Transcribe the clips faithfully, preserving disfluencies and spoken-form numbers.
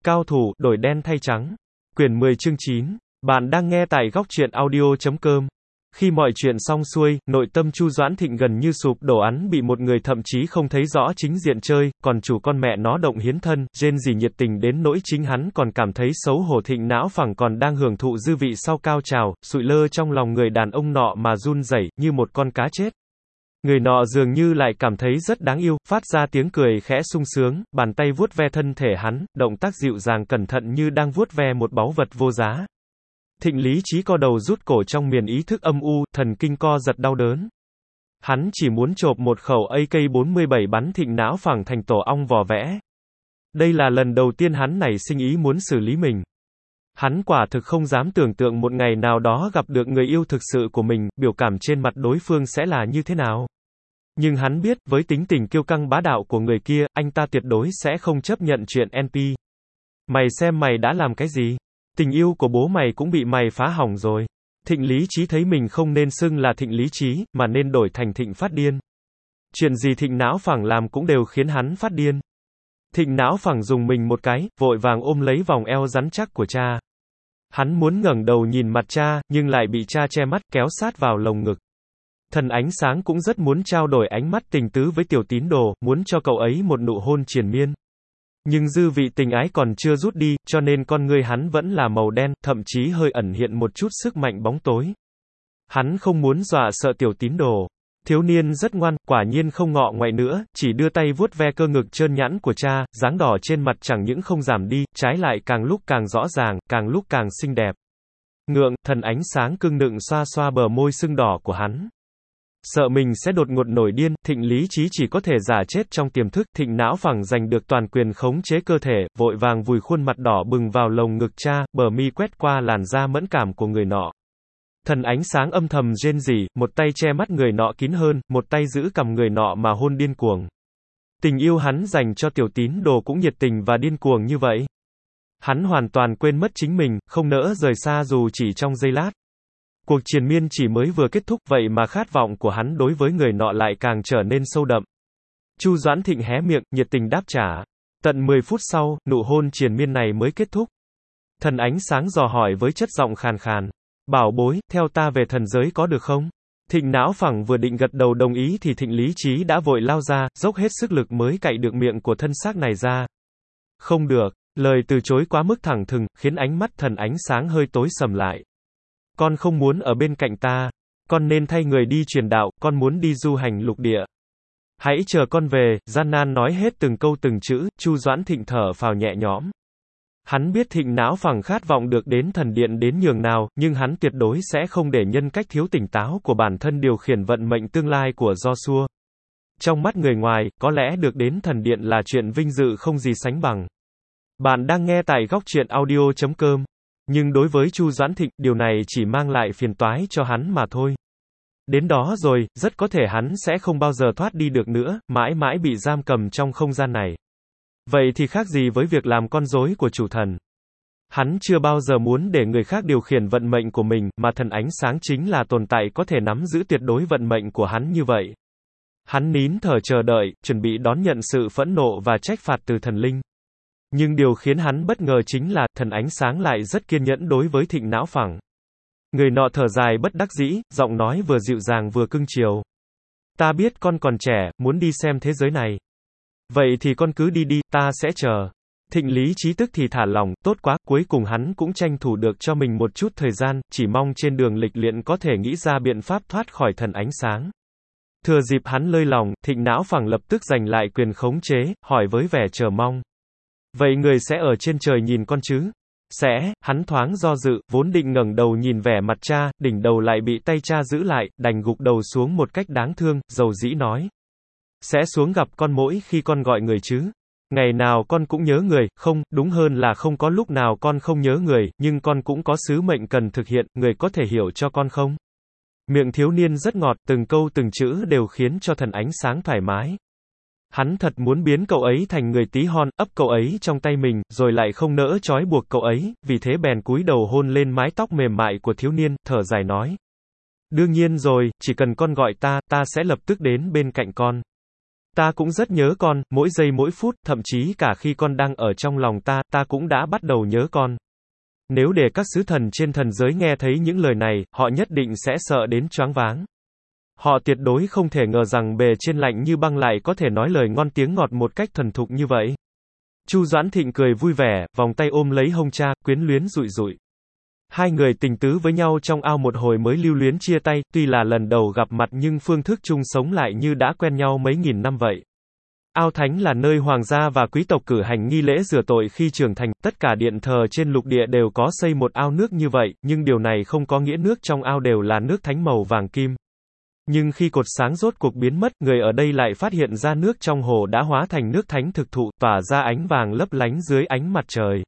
Cao thủ, đổi đen thay trắng. Quyển mười chương chín. Bạn đang nghe tại góc truyện audio chấm com. Khi mọi chuyện xong xuôi, nội tâm Chu Doãn Thịnh gần như sụp đổ, hắn bị một người thậm chí không thấy rõ chính diện chơi, còn chủ con mẹ nó động hiến thân, rên rỉ nhiệt tình đến nỗi chính hắn còn cảm thấy xấu hổ. Thịnh não phẳng còn đang hưởng thụ dư vị sau cao trào, sụi lơ trong lòng người đàn ông nọ mà run rẩy như một con cá chết. Người nọ dường như lại cảm thấy rất đáng yêu, phát ra tiếng cười khẽ sung sướng, bàn tay vuốt ve thân thể hắn, động tác dịu dàng cẩn thận như đang vuốt ve một báu vật vô giá. Thịnh lý trí co đầu rút cổ trong miền ý thức âm u, thần kinh co giật đau đớn. Hắn chỉ muốn chộp một khẩu A K bốn mươi bảy bắn thịnh não phẳng thành tổ ong vò vẽ. Đây là lần đầu tiên hắn nảy sinh ý muốn xử lý mình. Hắn quả thực không dám tưởng tượng một ngày nào đó gặp được người yêu thực sự của mình, biểu cảm trên mặt đối phương sẽ là như thế nào. Nhưng hắn biết, với tính tình kiêu căng bá đạo của người kia, anh ta tuyệt đối sẽ không chấp nhận chuyện en pê. Mày xem mày đã làm cái gì? Tình yêu của bố mày cũng bị mày phá hỏng rồi. Thịnh lý trí thấy mình không nên xưng là thịnh lý trí, mà nên đổi thành thịnh phát điên. Chuyện gì thịnh não phẳng làm cũng đều khiến hắn phát điên. Thịnh não phẳng dùng mình một cái, vội vàng ôm lấy vòng eo rắn chắc của cha. Hắn muốn ngẩng đầu nhìn mặt cha, nhưng lại bị cha che mắt, kéo sát vào lồng ngực. Thần ánh sáng cũng rất muốn trao đổi ánh mắt tình tứ với tiểu tín đồ, muốn cho cậu ấy một nụ hôn triền miên. Nhưng dư vị tình ái còn chưa rút đi, cho nên con ngươi hắn vẫn là màu đen, thậm chí hơi ẩn hiện một chút sức mạnh bóng tối. Hắn không muốn dọa sợ tiểu tín đồ. Thiếu niên rất ngoan, quả nhiên không ngọ ngoại nữa, chỉ đưa tay vuốt ve cơ ngực trơn nhẵn của cha, dáng đỏ trên mặt chẳng những không giảm đi, trái lại càng lúc càng rõ ràng, càng lúc càng xinh đẹp. Ngượng, thần ánh sáng cưng nựng xoa xoa bờ môi sưng đỏ của hắn. Sợ mình sẽ đột ngột nổi điên, thịnh lý trí chỉ có thể giả chết trong tiềm thức. Thịnh não phẳng giành được toàn quyền khống chế cơ thể, vội vàng vùi khuôn mặt đỏ bừng vào lồng ngực cha, bờ mi quét qua làn da mẫn cảm của người nọ. Thần ánh sáng âm thầm rên rỉ, một tay che mắt người nọ kín hơn, một tay giữ cằm người nọ mà hôn điên cuồng. Tình yêu hắn dành cho tiểu tín đồ cũng nhiệt tình và điên cuồng như vậy. Hắn hoàn toàn quên mất chính mình, không nỡ rời xa dù chỉ trong giây lát. Cuộc triền miên chỉ mới vừa kết thúc, vậy mà khát vọng của hắn đối với người nọ lại càng trở nên sâu đậm. Chu Doãn Thịnh hé miệng, nhiệt tình đáp trả. Tận mười phút sau, nụ hôn triền miên này mới kết thúc. Thần ánh sáng dò hỏi với chất giọng khàn khàn. Bảo bối, theo ta về thần giới có được không? Thịnh não phẳng vừa định gật đầu đồng ý thì thịnh lý trí đã vội lao ra, dốc hết sức lực mới cạy được miệng của thân xác này ra. Không được, lời từ chối quá mức thẳng thừng, khiến ánh mắt thần ánh sáng hơi tối sầm lại. Con không muốn ở bên cạnh ta. Con nên thay người đi truyền đạo, con muốn đi du hành lục địa. Hãy chờ con về, gian nan nói hết từng câu từng chữ, Chu Doãn Thịnh thở phào nhẹ nhõm. Hắn biết thịnh não phẳng khát vọng được đến thần điện đến nhường nào, nhưng hắn tuyệt đối sẽ không để nhân cách thiếu tỉnh táo của bản thân điều khiển vận mệnh tương lai của Joshua. Trong mắt người ngoài, có lẽ được đến thần điện là chuyện vinh dự không gì sánh bằng. Bạn đang nghe tại góc truyện audio chấm com. Nhưng đối với Chu Doãn Thịnh, điều này chỉ mang lại phiền toái cho hắn mà thôi. Đến đó rồi, rất có thể hắn sẽ không bao giờ thoát đi được nữa, mãi mãi bị giam cầm trong không gian này. Vậy thì khác gì với việc làm con rối của chủ thần. Hắn chưa bao giờ muốn để người khác điều khiển vận mệnh của mình, mà thần ánh sáng chính là tồn tại có thể nắm giữ tuyệt đối vận mệnh của hắn như vậy. Hắn nín thở chờ đợi, chuẩn bị đón nhận sự phẫn nộ và trách phạt từ thần linh. Nhưng điều khiến hắn bất ngờ chính là, thần ánh sáng lại rất kiên nhẫn đối với thịnh não phẳng. Người nọ thở dài bất đắc dĩ, giọng nói vừa dịu dàng vừa cưng chiều. Ta biết con còn trẻ, muốn đi xem thế giới này. Vậy thì con cứ đi đi, ta sẽ chờ. Thịnh lý trí tức thì thả lỏng, tốt quá, cuối cùng hắn cũng tranh thủ được cho mình một chút thời gian, chỉ mong trên đường lịch luyện có thể nghĩ ra biện pháp thoát khỏi thần ánh sáng. Thừa dịp hắn lơi lòng, thịnh não phẳng lập tức giành lại quyền khống chế, hỏi với vẻ chờ mong. Vậy người sẽ ở trên trời nhìn con chứ? Sẽ, hắn thoáng do dự, vốn định ngẩng đầu nhìn vẻ mặt cha, đỉnh đầu lại bị tay cha giữ lại, đành gục đầu xuống một cách đáng thương, dầu dĩ nói. Sẽ xuống gặp con mỗi khi con gọi người chứ? Ngày nào con cũng nhớ người, không, đúng hơn là không có lúc nào con không nhớ người, nhưng con cũng có sứ mệnh cần thực hiện, người có thể hiểu cho con không? Miệng thiếu niên rất ngọt, từng câu từng chữ đều khiến cho thần ánh sáng thoải mái. Hắn thật muốn biến cậu ấy thành người tí hon, ấp cậu ấy trong tay mình, rồi lại không nỡ trói buộc cậu ấy, vì thế bèn cúi đầu hôn lên mái tóc mềm mại của thiếu niên, thở dài nói. Đương nhiên rồi, chỉ cần con gọi ta, ta sẽ lập tức đến bên cạnh con. Ta cũng rất nhớ con, mỗi giây mỗi phút, thậm chí cả khi con đang ở trong lòng ta, ta cũng đã bắt đầu nhớ con. Nếu để các sứ thần trên thần giới nghe thấy những lời này, họ nhất định sẽ sợ đến choáng váng. Họ tuyệt đối không thể ngờ rằng bề trên lạnh như băng lại có thể nói lời ngon tiếng ngọt một cách thuần thục như vậy. Chu Doãn Thịnh cười vui vẻ, vòng tay ôm lấy hông cha, quyến luyến rụi rụi. Hai người tình tứ với nhau trong ao một hồi mới lưu luyến chia tay, tuy là lần đầu gặp mặt nhưng phương thức chung sống lại như đã quen nhau mấy nghìn năm vậy. Ao Thánh là nơi hoàng gia và quý tộc cử hành nghi lễ rửa tội khi trưởng thành, tất cả điện thờ trên lục địa đều có xây một ao nước như vậy, nhưng điều này không có nghĩa nước trong ao đều là nước thánh màu vàng kim. Nhưng khi cột sáng rốt cuộc biến mất, người ở đây lại phát hiện ra nước trong hồ đã hóa thành nước thánh thực thụ, tỏa ra ánh vàng lấp lánh dưới ánh mặt trời.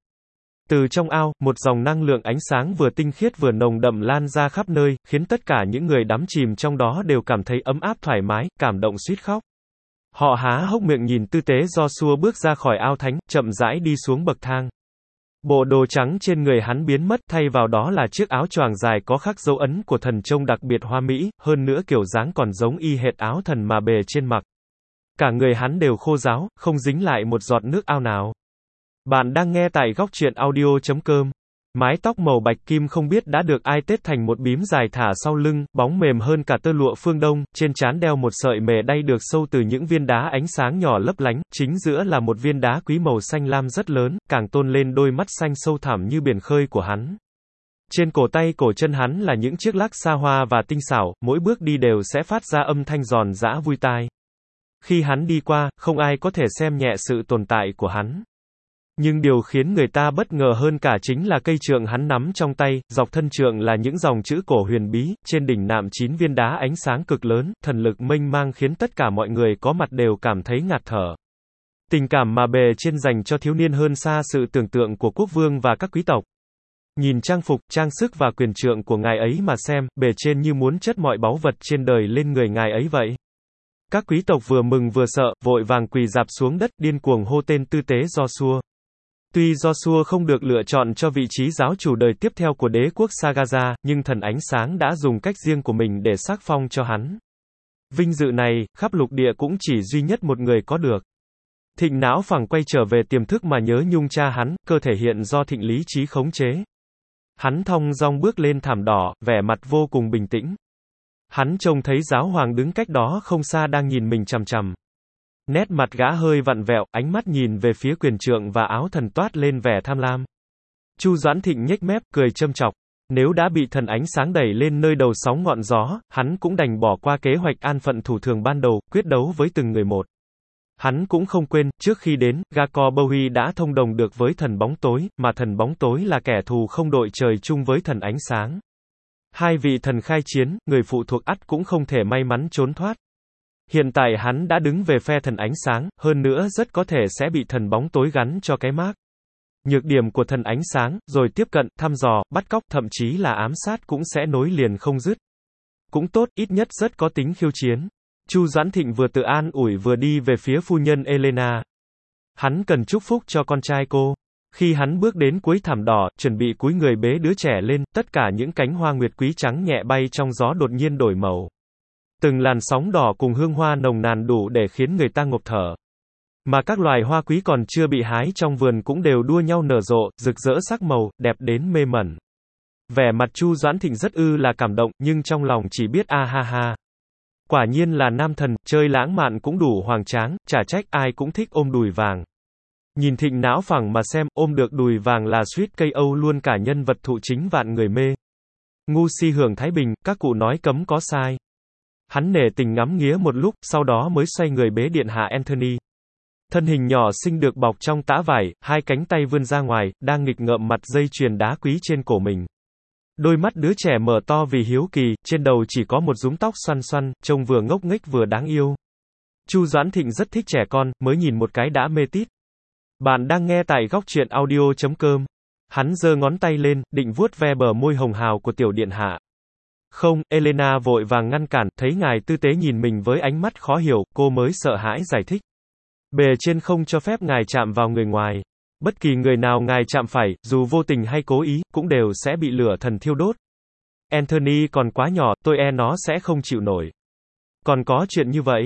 Từ trong ao, một dòng năng lượng ánh sáng vừa tinh khiết vừa nồng đậm lan ra khắp nơi, khiến tất cả những người đắm chìm trong đó đều cảm thấy ấm áp thoải mái, cảm động suýt khóc. Họ há hốc miệng nhìn tư tế Joshua bước ra khỏi ao thánh, chậm rãi đi xuống bậc thang. Bộ đồ trắng trên người hắn biến mất, thay vào đó là chiếc áo choàng dài có khắc dấu ấn của thần trông đặc biệt hoa mỹ, hơn nữa kiểu dáng còn giống y hệt áo thần mà bề trên mặc. Cả người hắn đều khô ráo, không dính lại một giọt nước ao nào. Bạn đang nghe tại góc truyện audio chấm com. Mái tóc màu bạch kim không biết đã được ai tết thành một bím dài thả sau lưng, bóng mềm hơn cả tơ lụa phương Đông, trên trán đeo một sợi mề đay được sâu từ những viên đá ánh sáng nhỏ lấp lánh, chính giữa là một viên đá quý màu xanh lam rất lớn, càng tôn lên đôi mắt xanh sâu thẳm như biển khơi của hắn. Trên cổ tay cổ chân hắn là những chiếc lắc xa hoa và tinh xảo, mỗi bước đi đều sẽ phát ra âm thanh giòn giã vui tai. Khi hắn đi qua, không ai có thể xem nhẹ sự tồn tại của hắn. Nhưng điều khiến người ta bất ngờ hơn cả chính là cây trượng hắn nắm trong tay, dọc thân trượng là những dòng chữ cổ huyền bí, trên đỉnh nạm chín viên đá ánh sáng cực lớn, thần lực mênh mang khiến tất cả mọi người có mặt đều cảm thấy ngạt thở. Tình cảm mà bề trên dành cho thiếu niên hơn xa sự tưởng tượng của quốc vương và các quý tộc. Nhìn trang phục, trang sức và quyền trượng của ngài ấy mà xem, bề trên như muốn chất mọi báu vật trên đời lên người ngài ấy vậy. Các quý tộc vừa mừng vừa sợ, vội vàng quỳ rạp xuống đất, điên cuồng hô tên tư tế Joshua. Tuy Joshua không được lựa chọn cho vị trí giáo chủ đời tiếp theo của đế quốc Sagaza, nhưng thần ánh sáng đã dùng cách riêng của mình để sắc phong cho hắn. Vinh dự này, khắp lục địa cũng chỉ duy nhất một người có được. Thịnh não phẳng quay trở về tiềm thức mà nhớ nhung cha hắn, cơ thể hiện do thịnh lý trí khống chế. Hắn thong dong bước lên thảm đỏ, vẻ mặt vô cùng bình tĩnh. Hắn trông thấy giáo hoàng đứng cách đó không xa đang nhìn mình chằm chằm. Nét mặt gã hơi vặn vẹo, ánh mắt nhìn về phía quyền trượng và áo thần toát lên vẻ tham lam. Chu Doãn Thịnh nhếch mép, cười châm chọc. Nếu đã bị thần ánh sáng đẩy lên nơi đầu sóng ngọn gió, hắn cũng đành bỏ qua kế hoạch an phận thủ thường ban đầu, quyết đấu với từng người một. Hắn cũng không quên, trước khi đến, Gakor Bowie đã thông đồng được với thần bóng tối, mà thần bóng tối là kẻ thù không đội trời chung với thần ánh sáng. Hai vị thần khai chiến, người phụ thuộc ắt cũng không thể may mắn trốn thoát. Hiện tại hắn đã đứng về phe thần ánh sáng, hơn nữa rất có thể sẽ bị thần bóng tối gắn cho cái mác. Nhược điểm của thần ánh sáng, rồi tiếp cận, thăm dò, bắt cóc, thậm chí là ám sát cũng sẽ nối liền không dứt. Cũng tốt, ít nhất rất có tính khiêu chiến. Chu Doãn Thịnh vừa tự an ủi vừa đi về phía phu nhân Elena. Hắn cần chúc phúc cho con trai cô. Khi hắn bước đến cuối thảm đỏ, chuẩn bị cúi người bế đứa trẻ lên, tất cả những cánh hoa nguyệt quý trắng nhẹ bay trong gió đột nhiên đổi màu. Từng làn sóng đỏ cùng hương hoa nồng nàn đủ để khiến người ta ngộp thở. Mà các loài hoa quý còn chưa bị hái trong vườn cũng đều đua nhau nở rộ, rực rỡ sắc màu, đẹp đến mê mẩn. Vẻ mặt Chu Doãn Thịnh rất ư là cảm động, nhưng trong lòng chỉ biết a ha ha. Quả nhiên là nam thần, chơi lãng mạn cũng đủ hoành tráng, chả trách ai cũng thích ôm đùi vàng. Nhìn Thịnh não phẳng mà xem, ôm được đùi vàng là suýt cây âu luôn cả nhân vật thụ chính vạn người mê. Ngu si hưởng thái bình, các cụ nói cấm có sai. Hắn nể tình ngắm nghía một lúc, sau đó mới xoay người bế điện hạ Anthony. Thân hình nhỏ xinh được bọc trong tã vải, hai cánh tay vươn ra ngoài, đang nghịch ngợm mặt dây chuyền đá quý trên cổ mình. Đôi mắt đứa trẻ mở to vì hiếu kỳ, trên đầu chỉ có một rúm tóc xoăn xoăn, trông vừa ngốc nghếch vừa đáng yêu. Chu Doãn Thịnh rất thích trẻ con, mới nhìn một cái đã mê tít. Bạn đang nghe tại góc truyện audio chấm com. Hắn giơ ngón tay lên, định vuốt ve bờ môi hồng hào của tiểu điện hạ. Không, Elena vội vàng ngăn cản, thấy ngài tư tế nhìn mình với ánh mắt khó hiểu, cô mới sợ hãi giải thích. Bề trên không cho phép ngài chạm vào người ngoài. Bất kỳ người nào ngài chạm phải, dù vô tình hay cố ý, cũng đều sẽ bị lửa thần thiêu đốt. Anthony còn quá nhỏ, tôi e nó sẽ không chịu nổi. Còn có chuyện như vậy?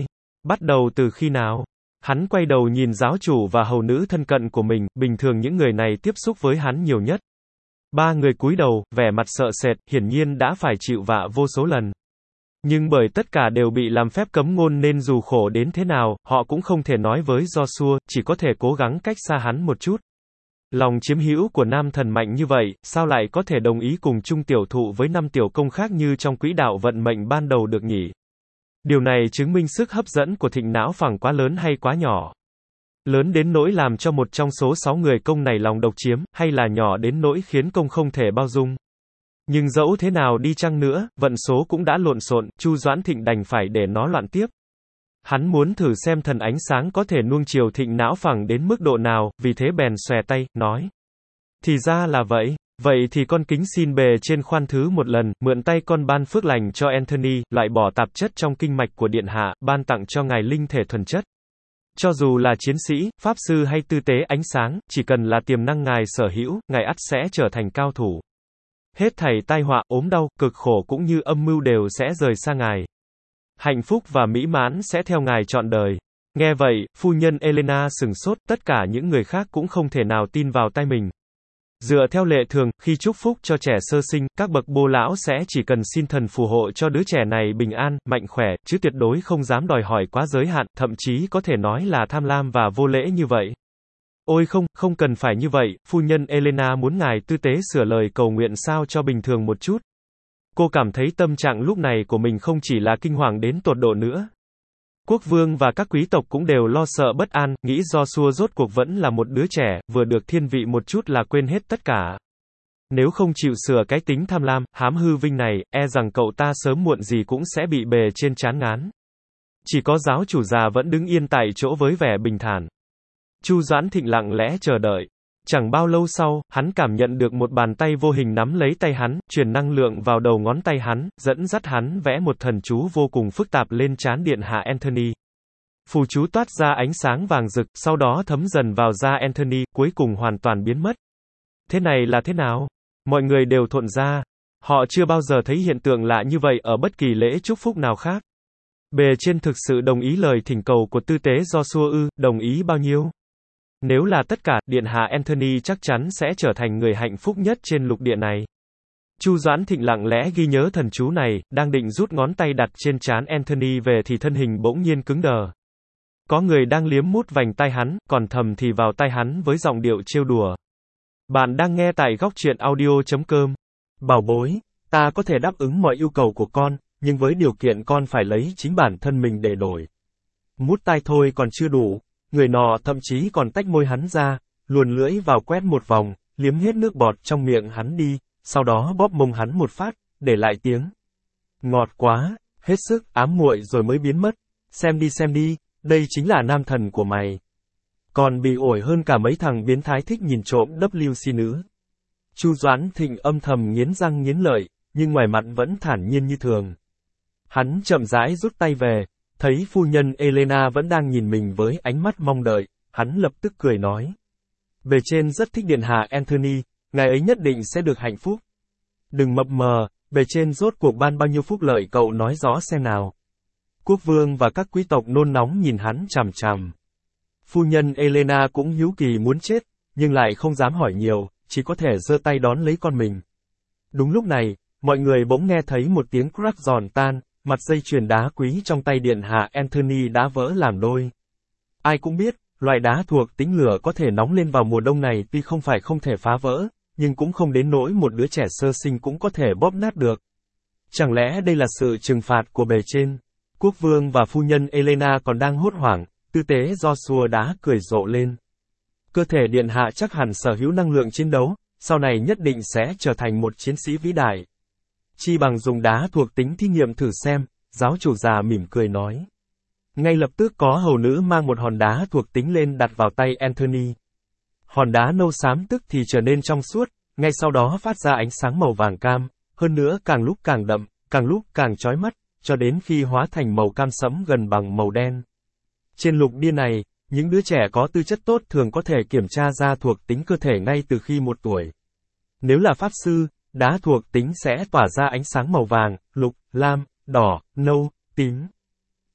Bắt đầu từ khi nào? Hắn quay đầu nhìn giáo chủ và hầu nữ thân cận của mình, bình thường những người này tiếp xúc với hắn nhiều nhất. Ba người cúi đầu, vẻ mặt sợ sệt, hiển nhiên đã phải chịu vạ vô số lần. Nhưng bởi tất cả đều bị làm phép cấm ngôn nên dù khổ đến thế nào, họ cũng không thể nói với Joshua, chỉ có thể cố gắng cách xa hắn một chút. Lòng chiếm hữu của nam thần mạnh như vậy, sao lại có thể đồng ý cùng chung tiểu thụ với năm tiểu công khác như trong quỹ đạo vận mệnh ban đầu được nhỉ? Điều này chứng minh sức hấp dẫn của thịnh não phẳng quá lớn hay quá nhỏ. Lớn đến nỗi làm cho một trong số sáu người công này lòng độc chiếm, hay là nhỏ đến nỗi khiến công không thể bao dung. Nhưng dẫu thế nào đi chăng nữa, vận số cũng đã lộn xộn, Chu Doãn Thịnh đành phải để nó loạn tiếp. Hắn muốn thử xem thần ánh sáng có thể nuông chiều thịnh não phẳng đến mức độ nào, vì thế bèn xòe tay, nói. Thì ra là vậy. Vậy thì con kính xin bề trên khoan thứ một lần, mượn tay con ban phước lành cho Anthony, loại bỏ tạp chất trong kinh mạch của điện hạ, ban tặng cho ngài linh thể thuần chất. Cho dù là chiến sĩ, pháp sư hay tư tế ánh sáng, chỉ cần là tiềm năng ngài sở hữu, ngài ắt sẽ trở thành cao thủ. Hết thảy tai họa, ốm đau, cực khổ cũng như âm mưu đều sẽ rời xa ngài. Hạnh phúc và mỹ mãn sẽ theo ngài trọn đời. Nghe vậy, phu nhân Elena sừng sốt, tất cả những người khác cũng không thể nào tin vào tai mình. Dựa theo lệ thường, khi chúc phúc cho trẻ sơ sinh, các bậc bô lão sẽ chỉ cần xin thần phù hộ cho đứa trẻ này bình an, mạnh khỏe, chứ tuyệt đối không dám đòi hỏi quá giới hạn, thậm chí có thể nói là tham lam và vô lễ như vậy. Ôi không, không cần phải như vậy, phu nhân Elena muốn ngài tư tế sửa lời cầu nguyện sao cho bình thường một chút. Cô cảm thấy tâm trạng lúc này của mình không chỉ là kinh hoàng đến tột độ nữa. Quốc vương và các quý tộc cũng đều lo sợ bất an, nghĩ Joshua rốt cuộc vẫn là một đứa trẻ, vừa được thiên vị một chút là quên hết tất cả. Nếu không chịu sửa cái tính tham lam, hám hư vinh này, e rằng cậu ta sớm muộn gì cũng sẽ bị bề trên chán ngán. Chỉ có giáo chủ già vẫn đứng yên tại chỗ với vẻ bình thản. Chu Doãn Thịnh lặng lẽ chờ đợi. Chẳng bao lâu sau, hắn cảm nhận được một bàn tay vô hình nắm lấy tay hắn, truyền năng lượng vào đầu ngón tay hắn, dẫn dắt hắn vẽ một thần chú vô cùng phức tạp lên trán điện hạ Anthony. Phù chú toát ra ánh sáng vàng rực, sau đó thấm dần vào da Anthony, cuối cùng hoàn toàn biến mất. Thế này là thế nào? Mọi người đều thộn ra. Họ chưa bao giờ thấy hiện tượng lạ như vậy ở bất kỳ lễ chúc phúc nào khác. Bề trên thực sự đồng ý lời thỉnh cầu của tư tế Joshua ư, đồng ý bao nhiêu? Nếu là tất cả, điện hạ Anthony chắc chắn sẽ trở thành người hạnh phúc nhất trên lục địa này. Chu Doãn Thịnh lặng lẽ ghi nhớ thần chú này, đang định rút ngón tay đặt trên trán Anthony về thì thân hình bỗng nhiên cứng đờ. Có người đang liếm mút vành tai hắn, còn thầm thì vào tai hắn với giọng điệu trêu đùa. Bạn đang nghe tại góc truyện audio chấm com. Bảo bối, ta có thể đáp ứng mọi yêu cầu của con, nhưng với điều kiện con phải lấy chính bản thân mình để đổi. Mút tai thôi còn chưa đủ. Người nọ thậm chí còn tách môi hắn ra, luồn lưỡi vào quét một vòng, liếm hết nước bọt trong miệng hắn đi, sau đó bóp mông hắn một phát, để lại tiếng. Ngọt quá, hết sức, ám muội rồi mới biến mất. Xem đi xem đi, đây chính là nam thần của mày. Còn bị ổi hơn cả mấy thằng biến thái thích nhìn trộm W C nữ. Chu Doãn Thịnh âm thầm nghiến răng nghiến lợi, nhưng ngoài mặt vẫn thản nhiên như thường. Hắn chậm rãi rút tay về. Thấy phu nhân Elena vẫn đang nhìn mình với ánh mắt mong đợi, hắn lập tức cười nói. Bề trên rất thích điện hạ Anthony, ngài ấy nhất định sẽ được hạnh phúc. Đừng mập mờ, bề trên rốt cuộc ban bao nhiêu phúc lợi cậu nói rõ xem nào. Quốc vương và các quý tộc nôn nóng nhìn hắn chằm chằm. Phu nhân Elena cũng hiếu kỳ muốn chết, nhưng lại không dám hỏi nhiều, chỉ có thể giơ tay đón lấy con mình. Đúng lúc này, mọi người bỗng nghe thấy một tiếng crack giòn tan. Mặt dây chuyền đá quý trong tay điện hạ Anthony đã vỡ làm đôi. Ai cũng biết, loại đá thuộc tính lửa có thể nóng lên vào mùa đông này tuy không phải không thể phá vỡ, nhưng cũng không đến nỗi một đứa trẻ sơ sinh cũng có thể bóp nát được. Chẳng lẽ đây là sự trừng phạt của bề trên? Quốc vương và phu nhân Elena còn đang hốt hoảng, tư tế Joshua đã cười rộ lên. Cơ thể điện hạ chắc hẳn sở hữu năng lượng chiến đấu, sau này nhất định sẽ trở thành một chiến sĩ vĩ đại. Chi bằng dùng đá thuộc tính thí nghiệm thử xem, giáo chủ già mỉm cười nói. Ngay lập tức có hầu nữ mang một hòn đá thuộc tính lên đặt vào tay Anthony. Hòn đá nâu xám tức thì trở nên trong suốt, ngay sau đó phát ra ánh sáng màu vàng cam, hơn nữa càng lúc càng đậm, càng lúc càng chói mắt, cho đến khi hóa thành màu cam sẫm gần bằng màu đen. Trên lục địa này, những đứa trẻ có tư chất tốt thường có thể kiểm tra ra thuộc tính cơ thể ngay từ khi một tuổi. Nếu là pháp sư, đá thuộc tính sẽ tỏa ra ánh sáng màu vàng, lục, lam, đỏ, nâu, tím.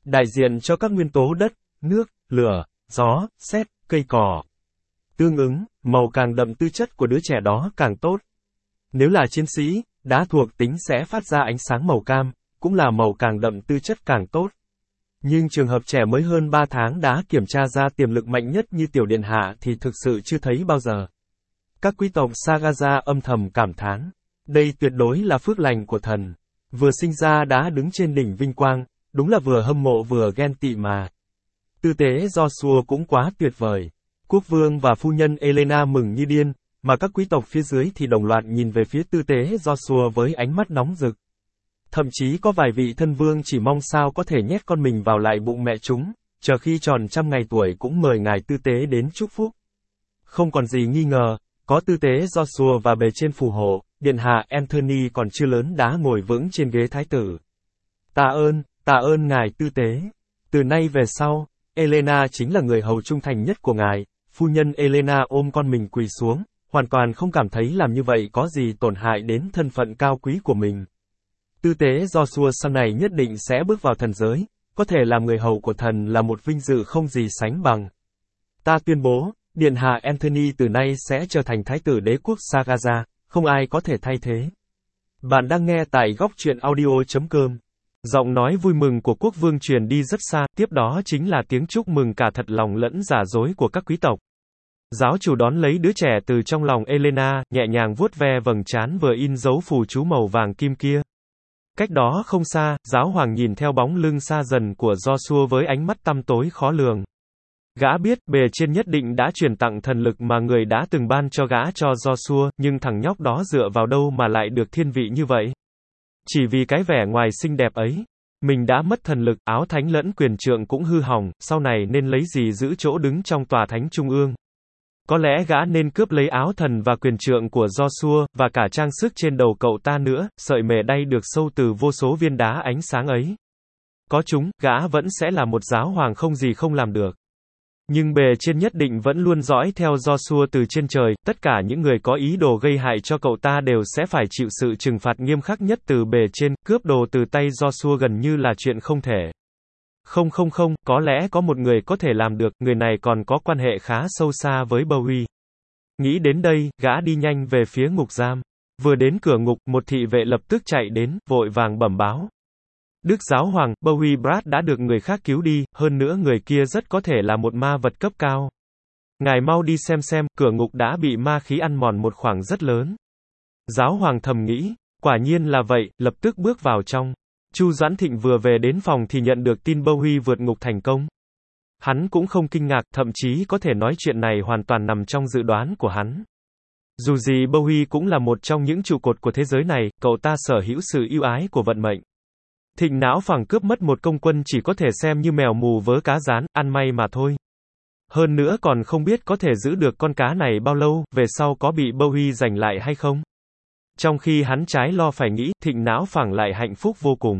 đại diện cho các nguyên tố đất, nước, lửa, gió, sét, cây cỏ. Tương ứng, màu càng đậm tư chất của đứa trẻ đó càng tốt. Nếu là chiến sĩ, đá thuộc tính sẽ phát ra ánh sáng màu cam, cũng là màu càng đậm tư chất càng tốt. Nhưng trường hợp trẻ mới hơn ba tháng đã kiểm tra ra tiềm lực mạnh nhất như tiểu điện hạ thì thực sự chưa thấy bao giờ. Các quý tộc Sagaza âm thầm cảm thán. Đây tuyệt đối là phước lành của thần. Vừa sinh ra đã đứng trên đỉnh vinh quang, đúng là vừa hâm mộ vừa ghen tị mà. Tư tế Joshua cũng quá tuyệt vời. Quốc vương và phu nhân Elena mừng như điên, mà các quý tộc phía dưới thì đồng loạt nhìn về phía tư tế Joshua với ánh mắt nóng rực. Thậm chí có vài vị thân vương chỉ mong sao có thể nhét con mình vào lại bụng mẹ chúng, chờ khi tròn trăm ngày tuổi cũng mời ngài tư tế đến chúc phúc. Không còn gì nghi ngờ, có tư tế Joshua và bề trên phù hộ, điện hạ Anthony còn chưa lớn đã ngồi vững trên ghế thái tử. Tạ ơn, tạ ơn ngài tư tế. Từ nay về sau, Elena chính là người hầu trung thành nhất của ngài. Phu nhân Elena ôm con mình quỳ xuống, hoàn toàn không cảm thấy làm như vậy có gì tổn hại đến thân phận cao quý của mình. Tư tế Joshua sau này nhất định sẽ bước vào thần giới, có thể làm người hầu của thần là một vinh dự không gì sánh bằng. Ta tuyên bố, điện hạ Anthony từ nay sẽ trở thành thái tử đế quốc Sagaza, không ai có thể thay thế. Bạn đang nghe tại góc truyện audio chấm com. Giọng nói vui mừng của quốc vương truyền đi rất xa, tiếp đó chính là tiếng chúc mừng cả thật lòng lẫn giả dối của các quý tộc. Giáo chủ đón lấy đứa trẻ từ trong lòng Elena, nhẹ nhàng vuốt ve vầng trán vừa in dấu phù chú màu vàng kim kia. Cách đó không xa, giáo hoàng nhìn theo bóng lưng xa dần của Joshua với ánh mắt tăm tối khó lường. Gã biết, bề trên nhất định đã truyền tặng thần lực mà người đã từng ban cho gã cho Joshua, nhưng thằng nhóc đó dựa vào đâu mà lại được thiên vị như vậy? Chỉ vì cái vẻ ngoài xinh đẹp ấy. Mình đã mất thần lực, áo thánh lẫn quyền trượng cũng hư hỏng, sau này nên lấy gì giữ chỗ đứng trong tòa thánh trung ương? Có lẽ gã nên cướp lấy áo thần và quyền trượng của Joshua, và cả trang sức trên đầu cậu ta nữa, sợi mề đay được sâu từ vô số viên đá ánh sáng ấy. Có chúng, gã vẫn sẽ là một giáo hoàng không gì không làm được. Nhưng bề trên nhất định vẫn luôn dõi theo Joshua từ trên trời, tất cả những người có ý đồ gây hại cho cậu ta đều sẽ phải chịu sự trừng phạt nghiêm khắc nhất từ bề trên, cướp đồ từ tay Joshua gần như là chuyện không thể. Không không không, có lẽ có một người có thể làm được, người này còn có quan hệ khá sâu xa với Bowie. Nghĩ đến đây, gã đi nhanh về phía ngục giam. Vừa đến cửa ngục, một thị vệ lập tức chạy đến, vội vàng bẩm báo. Đức giáo hoàng, Bowie Brad đã được người khác cứu đi, hơn nữa người kia rất có thể là một ma vật cấp cao. Ngài mau đi xem xem, cửa ngục đã bị ma khí ăn mòn một khoảng rất lớn. Giáo hoàng thầm nghĩ, quả nhiên là vậy, lập tức bước vào trong. Chu Doãn Thịnh vừa về đến phòng thì nhận được tin Bowie vượt ngục thành công. Hắn cũng không kinh ngạc, thậm chí có thể nói chuyện này hoàn toàn nằm trong dự đoán của hắn. Dù gì Bowie cũng là một trong những trụ cột của thế giới này, cậu ta sở hữu sự ưu ái của vận mệnh. Thịnh não phẳng cướp mất một công quân chỉ có thể xem như mèo mù vớ cá rán, ăn may mà thôi. Hơn nữa còn không biết có thể giữ được con cá này bao lâu, về sau có bị Bowie giành lại hay không. Trong khi hắn trái lo phải nghĩ, thịnh não phẳng lại hạnh phúc vô cùng.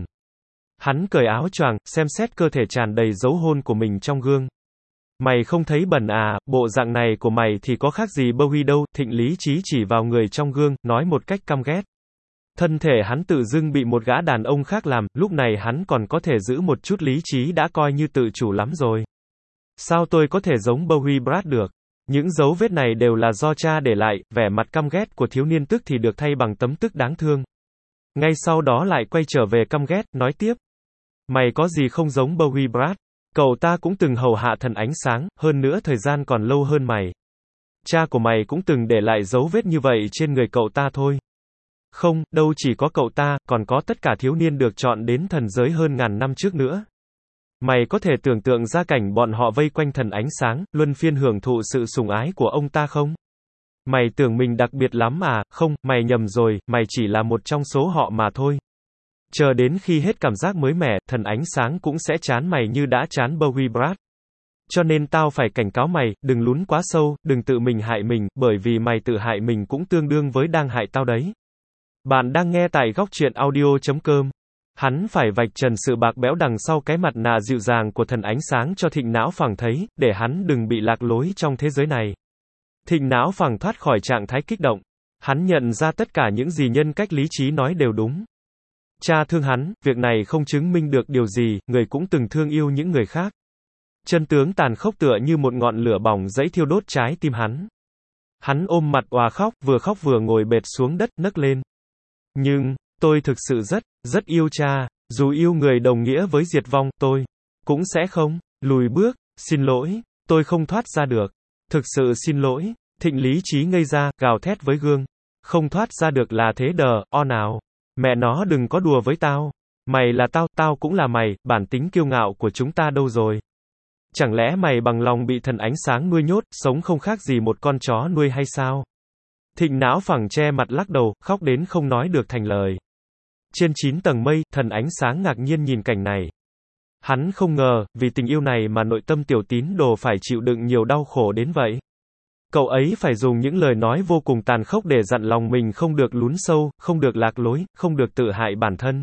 Hắn cởi áo choàng, xem xét cơ thể tràn đầy dấu hôn của mình trong gương. Mày không thấy bẩn à, bộ dạng này của mày thì có khác gì Bowie đâu, thịnh lý trí chỉ vào người trong gương, nói một cách căm ghét. Thân thể hắn tự dưng bị một gã đàn ông khác làm, lúc này hắn còn có thể giữ một chút lý trí đã coi như tự chủ lắm rồi. Sao tôi có thể giống Bowie Brad được? Những dấu vết này đều là do cha để lại, vẻ mặt căm ghét của thiếu niên tức thì được thay bằng tấm tức đáng thương. Ngay sau đó lại quay trở về căm ghét, nói tiếp. Mày có gì không giống Bowie Brad? Cậu ta cũng từng hầu hạ thần ánh sáng, hơn nữa thời gian còn lâu hơn mày. Cha của mày cũng từng để lại dấu vết như vậy trên người cậu ta thôi. Không, đâu chỉ có cậu ta, còn có tất cả thiếu niên được chọn đến thần giới hơn ngàn năm trước nữa. Mày có thể tưởng tượng ra cảnh bọn họ vây quanh thần ánh sáng, luân phiên hưởng thụ sự sủng ái của ông ta không? Mày tưởng mình đặc biệt lắm à? Không, mày nhầm rồi, mày chỉ là một trong số họ mà thôi. Chờ đến khi hết cảm giác mới mẻ, thần ánh sáng cũng sẽ chán mày như đã chán Bowie Brad. Cho nên tao phải cảnh cáo mày, đừng lún quá sâu, đừng tự mình hại mình, bởi vì mày tự hại mình cũng tương đương với đang hại tao đấy. Bạn đang nghe tại góc truyện audio chấm com. Hắn phải vạch trần sự bạc bẽo đằng sau cái mặt nạ dịu dàng của thần ánh sáng cho thịnh não phẳng thấy, để hắn đừng bị lạc lối trong thế giới này. Thịnh não phẳng thoát khỏi trạng thái kích động. Hắn nhận ra tất cả những gì nhân cách lý trí nói đều đúng. Cha thương hắn, việc này không chứng minh được điều gì, người cũng từng thương yêu những người khác. Chân tướng tàn khốc tựa như một ngọn lửa bỏng dẫy thiêu đốt trái tim hắn. Hắn ôm mặt òa khóc, vừa khóc vừa ngồi bệt xuống đất, nấc lên. Nhưng, tôi thực sự rất, rất yêu cha, dù yêu người đồng nghĩa với diệt vong, tôi cũng sẽ không lùi bước, xin lỗi, tôi không thoát ra được. Thực sự xin lỗi, Thịnh lý trí ngây ra, gào thét với gương. Không thoát ra được là thế đờ, o nào. Mẹ nó đừng có đùa với tao. Mày là tao, tao cũng là mày, bản tính kiêu ngạo của chúng ta đâu rồi? Chẳng lẽ mày bằng lòng bị thần ánh sáng nuôi nhốt, sống không khác gì một con chó nuôi hay sao? Thịnh não phẳng che mặt lắc đầu, khóc đến không nói được thành lời. Trên chín tầng mây, thần ánh sáng ngạc nhiên nhìn cảnh này. Hắn không ngờ, vì tình yêu này mà nội tâm tiểu tín đồ phải chịu đựng nhiều đau khổ đến vậy. Cậu ấy phải dùng những lời nói vô cùng tàn khốc để dặn lòng mình không được lún sâu, không được lạc lối, không được tự hại bản thân.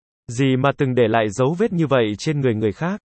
Gì mà từng để lại dấu vết như vậy trên người người khác.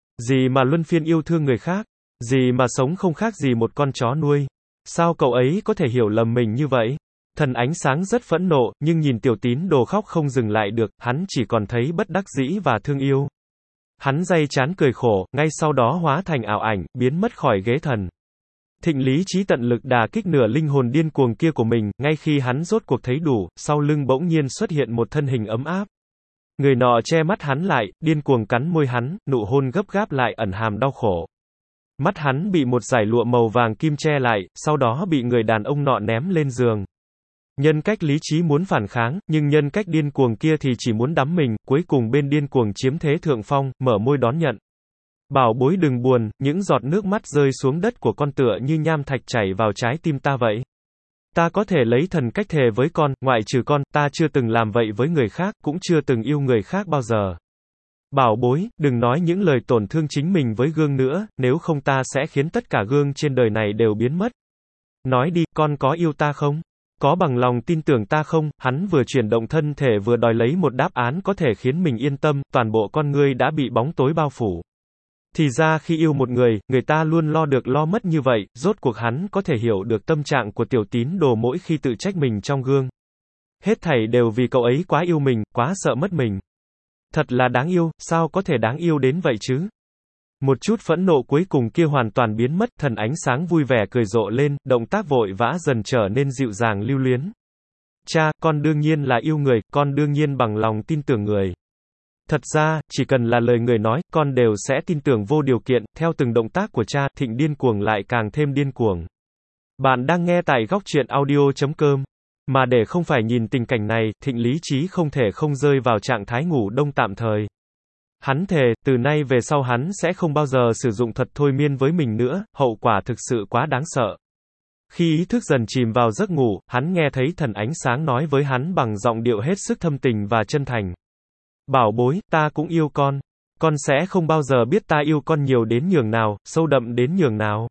Gì mà luân phiên yêu thương người khác. Gì mà sống không khác gì một con chó nuôi. Sao cậu ấy có thể hiểu lầm mình như vậy? Thần ánh sáng rất phẫn nộ, nhưng nhìn tiểu tín đồ khóc không dừng lại được, hắn chỉ còn thấy bất đắc dĩ và thương yêu. Hắn day chán cười khổ, ngay sau đó hóa thành ảo ảnh, biến mất khỏi ghế thần. Thịnh lý trí tận lực đả kích nửa linh hồn điên cuồng kia của mình, ngay khi hắn rốt cuộc thấy đủ, sau lưng bỗng nhiên xuất hiện một thân hình ấm áp. Người nọ che mắt hắn lại, điên cuồng cắn môi hắn, nụ hôn gấp gáp lại ẩn hàm đau khổ. Mắt hắn bị một dải lụa màu vàng kim che lại, sau đó bị người đàn ông nọ ném lên giường. Nhân cách lý trí muốn phản kháng, nhưng nhân cách điên cuồng kia thì chỉ muốn đắm mình, cuối cùng bên điên cuồng chiếm thế thượng phong, mở môi đón nhận. Bảo bối đừng buồn, những giọt nước mắt rơi xuống đất của con tựa như nham thạch chảy vào trái tim ta vậy. Ta có thể lấy thần cách thề với con, ngoại trừ con, ta chưa từng làm vậy với người khác, cũng chưa từng yêu người khác bao giờ. Bảo bối, đừng nói những lời tổn thương chính mình với gương nữa, nếu không ta sẽ khiến tất cả gương trên đời này đều biến mất. Nói đi, con có yêu ta không? Có bằng lòng tin tưởng ta không? Hắn vừa chuyển động thân thể vừa đòi lấy một đáp án có thể khiến mình yên tâm, toàn bộ con ngươi đã bị bóng tối bao phủ. Thì ra khi yêu một người, người ta luôn lo được lo mất như vậy, rốt cuộc hắn có thể hiểu được tâm trạng của tiểu tín đồ mỗi khi tự trách mình trong gương. Hết thảy đều vì cậu ấy quá yêu mình, quá sợ mất mình. Thật là đáng yêu, sao có thể đáng yêu đến vậy chứ? Một chút phẫn nộ cuối cùng kia hoàn toàn biến mất, thần ánh sáng vui vẻ cười rộ lên, động tác vội vã dần trở nên dịu dàng lưu luyến. Cha, con đương nhiên là yêu người, con đương nhiên bằng lòng tin tưởng người. Thật ra, chỉ cần là lời người nói, con đều sẽ tin tưởng vô điều kiện, theo từng động tác của cha, Thịnh điên cuồng lại càng thêm điên cuồng. Bạn đang nghe tại góc truyện audio chấm com. Mà để không phải nhìn tình cảnh này, Thịnh lý trí không thể không rơi vào trạng thái ngủ đông tạm thời. Hắn thề, từ nay về sau hắn sẽ không bao giờ sử dụng thuật thôi miên với mình nữa, hậu quả thực sự quá đáng sợ. Khi ý thức dần chìm vào giấc ngủ, hắn nghe thấy thần ánh sáng nói với hắn bằng giọng điệu hết sức thâm tình và chân thành. Bảo bối, ta cũng yêu con. Con sẽ không bao giờ biết ta yêu con nhiều đến nhường nào, sâu đậm đến nhường nào.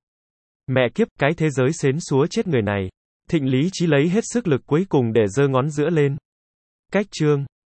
Mẹ kiếp, cái thế giới xến xúa chết người này. Thịnh lý trí lấy hết sức lực cuối cùng để giơ ngón giữa lên. Cách chương